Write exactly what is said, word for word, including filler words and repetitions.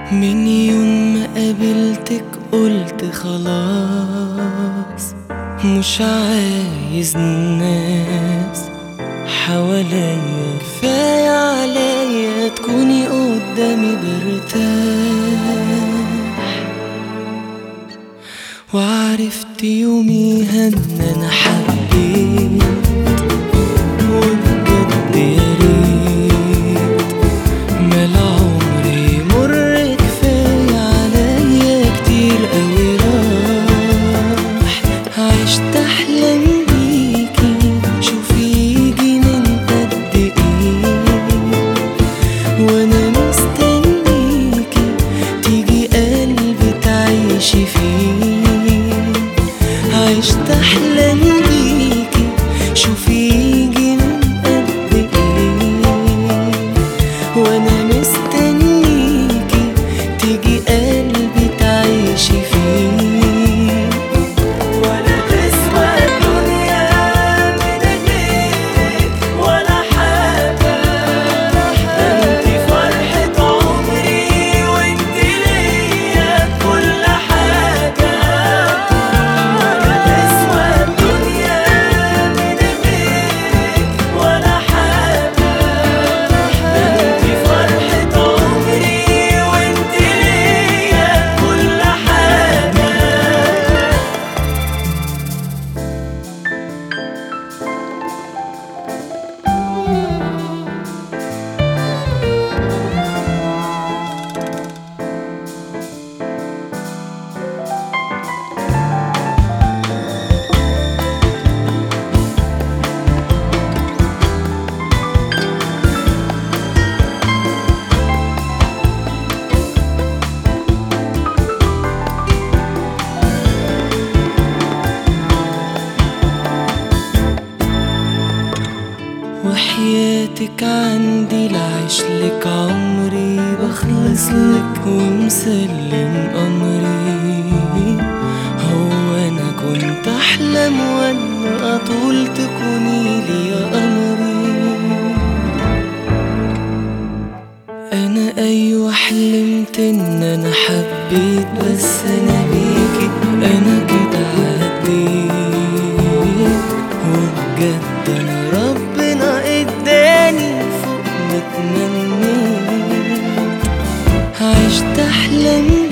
من يوم ما قابلتك قلت خلاص مش عايز ناس حواليا، كفاية عليا تكوني قدامي برتاح. وعرفت يوميها ان انا حبيت وبجد يا ريت مال عمري مر، كفاية عليا كتير قوي راح. عشت احلام بيكي شوفي يجي من قد ايه، وانا مستنيكي تيجي قلبي تعيشي فيه. عشت احلام بيكي شوفي يجي من قد ايه، وانا مستنيكي تيجي قلبي تعيشي فيه. ولا تسوى الدنيا من غيرك ولا حاجة، انتي فرحة عمري وانتي ليا كل حاجة. ولا تسوى الدنيا من غيرك ولا حاجة، انتي فرحة عمري وانتي ليا كل حاجة. وحياتك عندي لعيشلك عمري، بخلصلك ومسلم أمري. هو أنا كنت أحلم وأنا أطول تكوني يا قمري. أنا أيوة حلمت إن أنا حبيت، بس أنا بيكي أنا كده عديت. وبجد أنا ربنا اداني فوق ما اتمنيت. عشت احلام